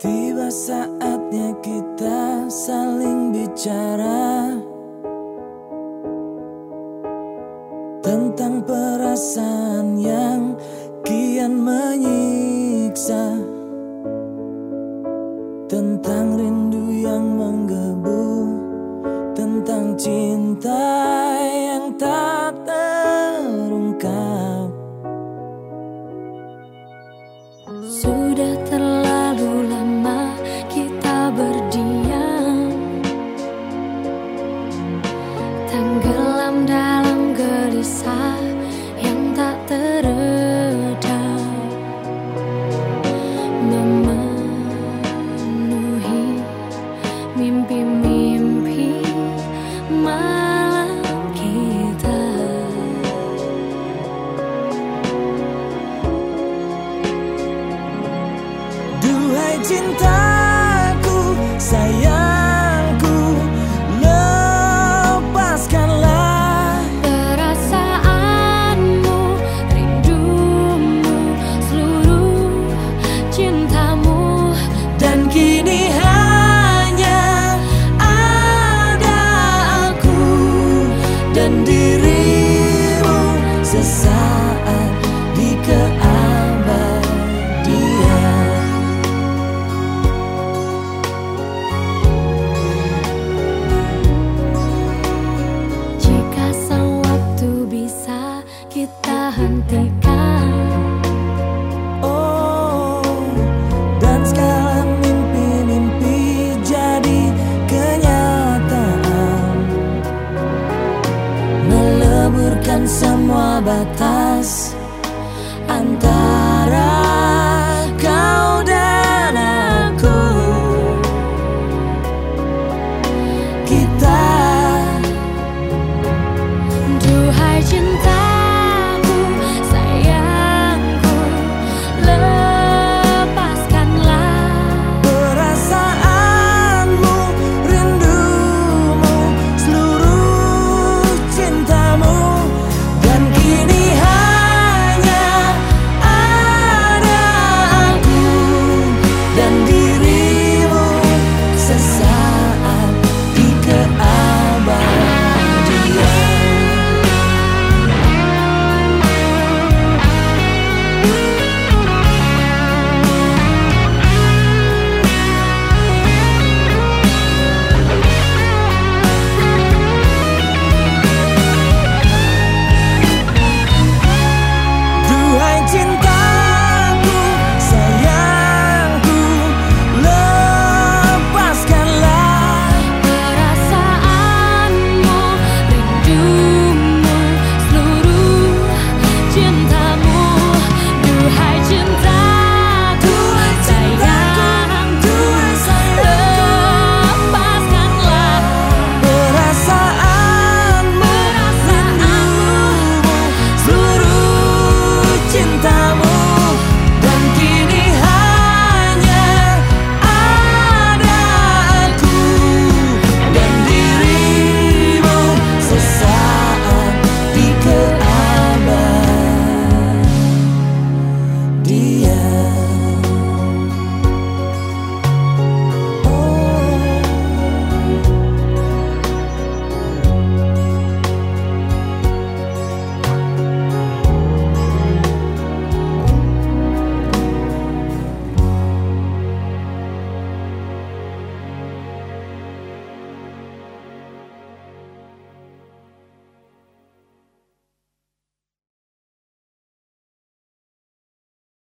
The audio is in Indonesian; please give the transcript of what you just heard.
Tiba saatnya kita saling bicara tentang perasaan yang kian menyiksa, tentang rindu yang menggebu, tentang cinta yang tak terungkap. Sudah terlalu lama kita berdiam, tenggelam dalam gelisah yang tak teredam, memenuhi mimpi-mimpi malam kita. Duhai cintaku, sayangku, lepaskanlah perasaanmu, rindumu, seluruh cintamu. dan kini hanya ada aku dan dia.